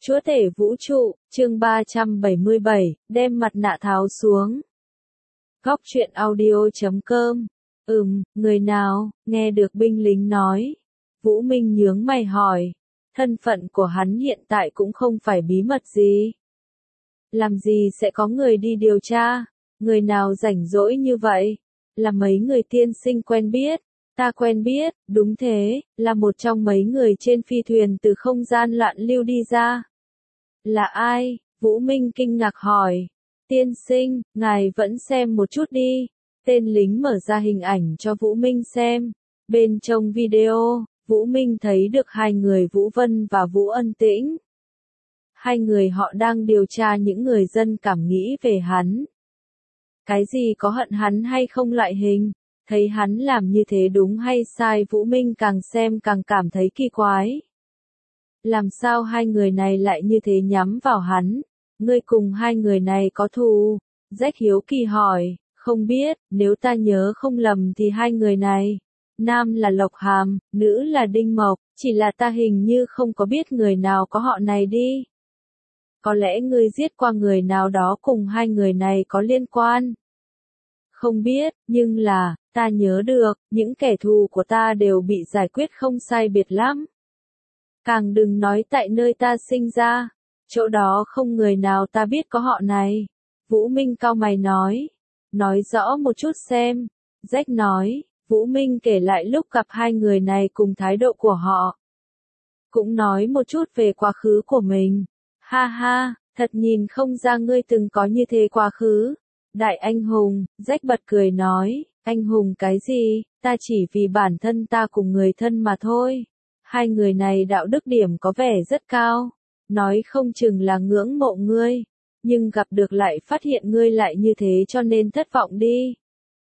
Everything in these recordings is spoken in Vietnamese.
Chúa tể vũ trụ, chương 377, đem mặt nạ tháo xuống. Góc truyện audio.com. Người nào, nghe được binh lính nói. Vũ Minh nhướng mày hỏi. Thân phận của hắn hiện tại cũng không phải bí mật gì. Làm gì sẽ có người đi điều tra? Người nào rảnh rỗi như vậy? Là mấy người tiên sinh quen biết. Ta quen biết, đúng thế, là một trong mấy người trên phi thuyền từ không gian loạn lưu đi ra. Là ai? Vũ Minh kinh ngạc hỏi. Tiên sinh, ngài vẫn xem một chút đi. Tên lính mở ra hình ảnh cho Vũ Minh xem. Bên trong video, Vũ Minh thấy được hai người Vũ Vân và Vũ Ân Tĩnh. Hai người họ đang điều tra những người dân cảm nghĩ về hắn. Cái gì có hận hắn hay không loại hình? Thấy hắn làm như thế đúng hay sai, Vũ Minh càng xem càng cảm thấy kỳ quái. Làm sao hai người này lại như thế nhắm vào hắn? Ngươi cùng hai người này có thù? Rách hiếu kỳ hỏi. Không biết, nếu ta nhớ không lầm thì hai người này, nam là Lộc Hàm, nữ là Đinh Mộc, chỉ là ta hình như không có biết người nào có họ này đi. Có lẽ ngươi giết qua người nào đó cùng hai người này có liên quan. Không biết, nhưng là, ta nhớ được, những kẻ thù của ta đều bị giải quyết không sai biệt lắm. Càng đừng nói tại nơi ta sinh ra, chỗ đó không người nào ta biết có họ này. Vũ Minh cau mày nói. Nói rõ một chút xem. Rách nói. Vũ Minh kể lại lúc gặp hai người này cùng thái độ của họ. Cũng nói một chút về quá khứ của mình. Ha ha, thật nhìn không ra ngươi từng có như thế quá khứ. Đại anh hùng, Rách bật cười nói. Anh hùng cái gì, ta chỉ vì bản thân ta cùng người thân mà thôi. Hai người này đạo đức điểm có vẻ rất cao. Nói không chừng là ngưỡng mộ ngươi. Nhưng gặp được lại phát hiện ngươi lại như thế cho nên thất vọng đi.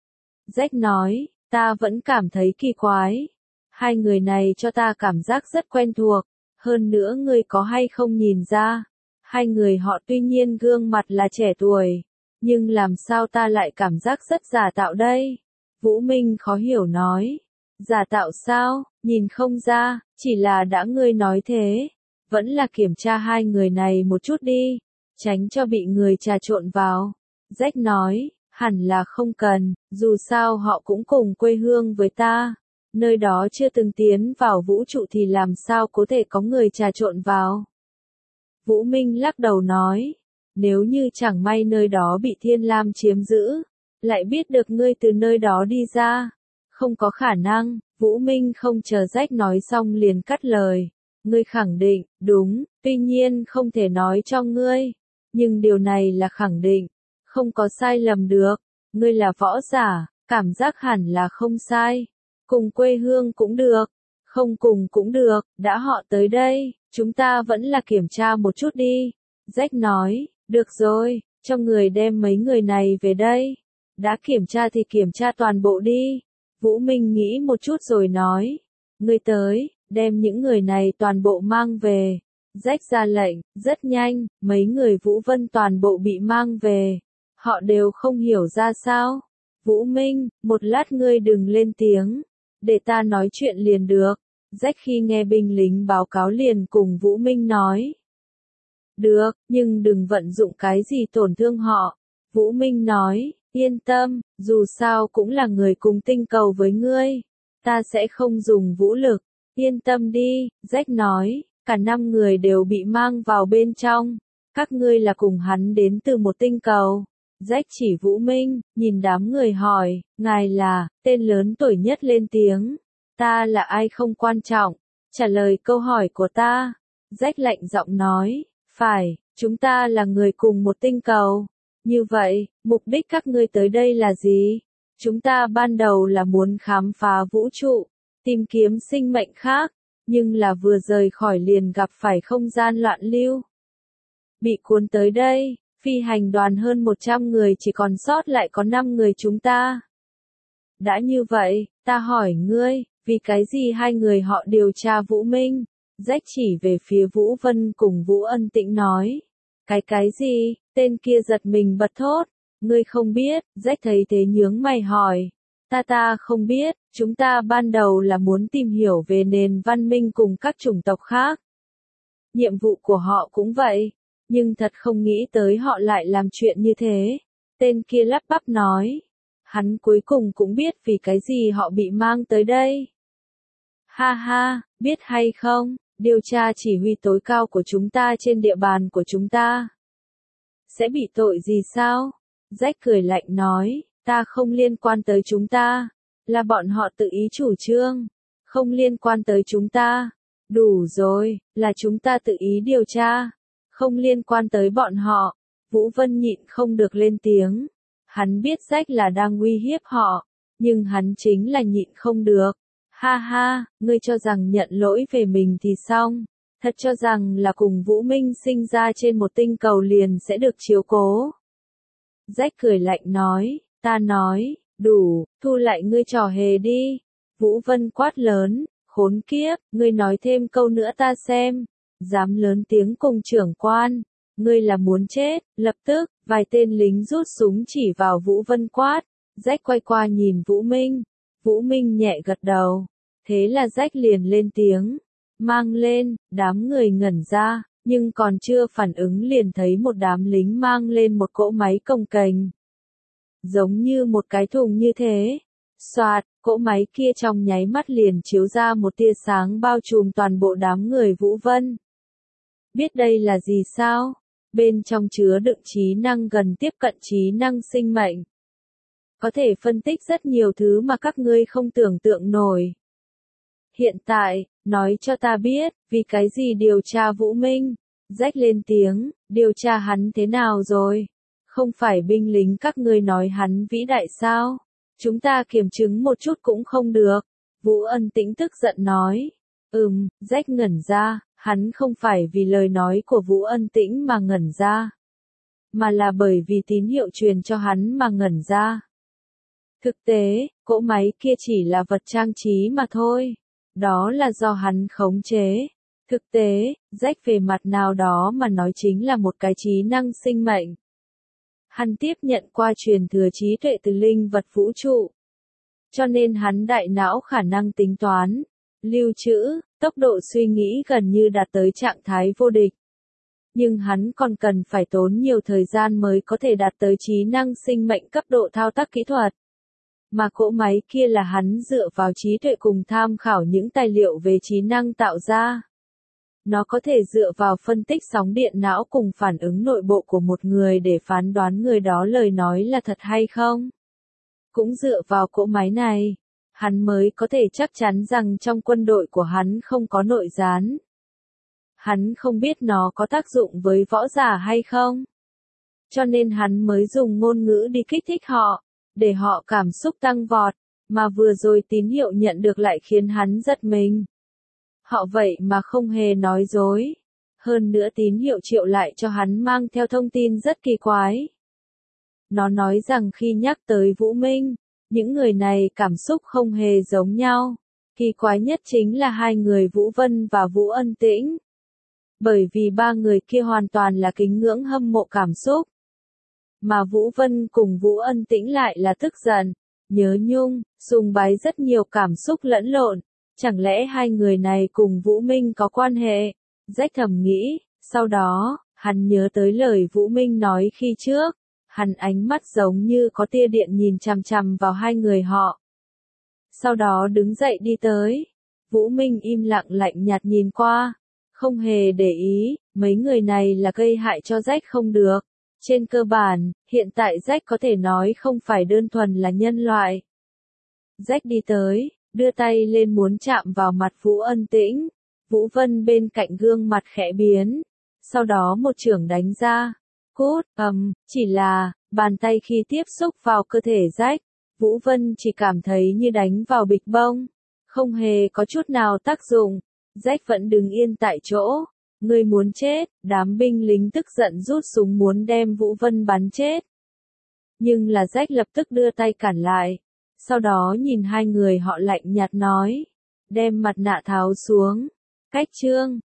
Rách nói, ta vẫn cảm thấy kỳ quái. Hai người này cho ta cảm giác rất quen thuộc. Hơn nữa ngươi có hay không nhìn ra. Hai người họ tuy nhiên gương mặt là trẻ tuổi. Nhưng làm sao ta lại cảm giác rất giả tạo đây? Vũ Minh khó hiểu nói. Giả tạo sao, nhìn không ra, chỉ là đã ngươi nói thế. Vẫn là kiểm tra hai người này một chút đi. Tránh cho bị người trà trộn vào. Rách nói, hẳn là không cần, dù sao họ cũng cùng quê hương với ta. Nơi đó chưa từng tiến vào vũ trụ thì làm sao có thể có người trà trộn vào. Vũ Minh lắc đầu nói, nếu như chẳng may nơi đó bị Thiên Lam chiếm giữ, lại biết được ngươi từ nơi đó đi ra. Không có khả năng, Vũ Minh không chờ Rách nói xong liền cắt lời. Ngươi khẳng định, đúng, tuy nhiên không thể nói cho ngươi. Nhưng điều này là khẳng định, không có sai lầm được. Ngươi là võ giả, cảm giác hẳn là không sai. Cùng quê hương cũng được, không cùng cũng được, đã họ tới đây, chúng ta vẫn là kiểm tra một chút đi. Rách nói, được rồi, cho người đem mấy người này về đây. Đã kiểm tra thì kiểm tra toàn bộ đi. Vũ Minh nghĩ một chút rồi nói, ngươi tới, đem những người này toàn bộ mang về. Rách ra lệnh, rất nhanh, mấy người Vũ Vân toàn bộ bị mang về. Họ đều không hiểu ra sao. Vũ Minh, một lát ngươi đừng lên tiếng. Để ta nói chuyện liền được. Rách khi nghe binh lính báo cáo liền cùng Vũ Minh nói. Được, nhưng đừng vận dụng cái gì tổn thương họ. Vũ Minh nói, yên tâm, dù sao cũng là người cùng tinh cầu với ngươi. Ta sẽ không dùng vũ lực. Yên tâm đi, Rách nói. Cả 5 người đều bị mang vào bên trong. Các ngươi là cùng hắn đến từ một tinh cầu. Rách chỉ Vũ Minh, nhìn đám người hỏi, ngài là, tên lớn tuổi nhất lên tiếng. Ta là ai không quan trọng. Trả lời câu hỏi của ta. Rách lạnh giọng nói, phải, chúng ta là người cùng một tinh cầu. Như vậy, mục đích các ngươi tới đây là gì? Chúng ta ban đầu là muốn khám phá vũ trụ, tìm kiếm sinh mệnh khác. Nhưng là vừa rời khỏi liền gặp phải không gian loạn lưu. Bị cuốn tới đây, phi hành đoàn hơn 100 người chỉ còn sót lại có 5 người chúng ta. Đã như vậy, ta hỏi ngươi, vì cái gì hai người họ điều tra Vũ Minh? Rách chỉ về phía Vũ Vân cùng Vũ Ân Tĩnh nói. Cái gì? Tên kia giật mình bật thốt. Ngươi không biết, Rách thấy thế nhướng mày hỏi. Ta không biết, chúng ta ban đầu là muốn tìm hiểu về nền văn minh cùng các chủng tộc khác. nhiệm vụ của họ cũng vậy. Nhưng thật không nghĩ tới họ lại làm chuyện như thế. Tên kia lắp bắp nói. Hắn cuối cùng cũng biết vì cái gì họ bị mang tới đây. Ha ha, biết hay không, điều tra chỉ huy tối cao của chúng ta trên địa bàn của chúng ta. Sẽ bị tội gì sao? Jack cười lạnh nói, ta không liên quan tới chúng ta. Là bọn họ tự ý chủ trương. Không liên quan tới chúng ta. Đủ rồi, là chúng ta tự ý điều tra. Không liên quan tới bọn họ. Vũ Vân nhịn không được lên tiếng. Hắn biết Jack là đang uy hiếp họ. Nhưng hắn chính là nhịn không được. Ha ha, ngươi cho rằng nhận lỗi về mình thì xong. Thật cho rằng là cùng Vũ Minh sinh ra trên một tinh cầu liền sẽ được chiếu cố. Jack cười lạnh nói, ta nói, đủ, thu lại ngươi trò hề đi. Vũ Vân quát lớn, khốn kiếp, ngươi nói thêm câu nữa ta xem. Dám lớn tiếng cùng trưởng quan, ngươi là muốn chết. Lập tức, vài tên lính rút súng chỉ vào Vũ Vân quát. Jack quay qua nhìn Vũ Minh. Vũ Minh nhẹ gật đầu. Thế là Jack liền lên tiếng. Mang lên, đám người ngẩn ra, nhưng còn chưa phản ứng liền thấy một đám lính mang lên một cỗ máy cồng kềnh. Giống như một cái thùng như thế. Soạt, cỗ máy kia trong nháy mắt liền chiếu ra một tia sáng bao trùm toàn bộ đám người Vũ Vân. Biết đây là gì sao? Bên trong chứa đựng trí năng gần tiếp cận trí năng sinh mệnh. Có thể phân tích rất nhiều thứ mà các ngươi không tưởng tượng nổi. Hiện tại, nói cho ta biết, vì cái gì điều tra Vũ Minh? Jack lên tiếng, điều tra hắn thế nào rồi? Không phải binh lính các ngươi nói hắn vĩ đại sao? Chúng ta kiểm chứng một chút cũng không được. Vũ Ân Tĩnh tức giận nói. Jack ngẩn ra, hắn không phải vì lời nói của Vũ Ân Tĩnh mà ngẩn ra. Mà là bởi vì tín hiệu truyền cho hắn mà ngẩn ra. Thực tế, cỗ máy kia chỉ là vật trang trí mà thôi. Đó là do hắn khống chế. Thực tế, Jack về mặt nào đó mà nói chính là một cái trí năng sinh mệnh. Hắn tiếp nhận qua truyền thừa trí tuệ từ linh vật vũ trụ. Cho nên hắn đại não khả năng tính toán, lưu trữ, tốc độ suy nghĩ gần như đạt tới trạng thái vô địch. Nhưng hắn còn cần phải tốn nhiều thời gian mới có thể đạt tới trí năng sinh mệnh cấp độ thao tác kỹ thuật. Mà cỗ máy kia là hắn dựa vào trí tuệ cùng tham khảo những tài liệu về trí năng tạo ra. Nó có thể dựa vào phân tích sóng điện não cùng phản ứng nội bộ của một người để phán đoán người đó lời nói là thật hay không. Cũng dựa vào cỗ máy này, hắn mới có thể chắc chắn rằng trong quân đội của hắn không có nội gián. Hắn không biết nó có tác dụng với võ giả hay không. Cho nên hắn mới dùng ngôn ngữ đi kích thích họ, để họ cảm xúc tăng vọt, mà vừa rồi tín hiệu nhận được lại khiến hắn giật mình. Họ vậy mà không hề nói dối. Hơn nữa tín hiệu triệu lại cho hắn mang theo thông tin rất kỳ quái. Nó nói rằng khi nhắc tới Vũ Minh, những người này cảm xúc không hề giống nhau. Kỳ quái nhất chính là hai người Vũ Vân và Vũ Ân Tĩnh. Bởi vì ba người kia hoàn toàn là kính ngưỡng hâm mộ cảm xúc. Mà Vũ Vân cùng Vũ Ân Tĩnh lại là tức giận, nhớ nhung, sùng bái rất nhiều cảm xúc lẫn lộn. Chẳng lẽ hai người này cùng Vũ Minh có quan hệ? Jack thầm nghĩ, sau đó, hắn nhớ tới lời Vũ Minh nói khi trước. Hắn ánh mắt giống như có tia điện nhìn chằm chằm vào hai người họ. Sau đó đứng dậy đi tới. Vũ Minh im lặng lạnh nhạt nhìn qua. Không hề để ý, mấy người này là gây hại cho Jack không được. Trên cơ bản, hiện tại Jack có thể nói không phải đơn thuần là nhân loại. Jack đi tới, đưa tay lên muốn chạm vào mặt Vũ Ân Tĩnh. Vũ Vân bên cạnh gương mặt khẽ biến. Sau đó một chưởng đánh ra. Cút, chỉ là, bàn tay khi tiếp xúc vào cơ thể Jack, Vũ Vân chỉ cảm thấy như đánh vào bịch bông. Không hề có chút nào tác dụng. Jack vẫn đứng yên tại chỗ. Ngươi muốn chết, đám binh lính tức giận rút súng muốn đem Vũ Vân bắn chết. Nhưng là Jack lập tức đưa tay cản lại. Sau đó nhìn hai người họ lạnh nhạt nói. Đem mặt nạ tháo xuống. Cách chương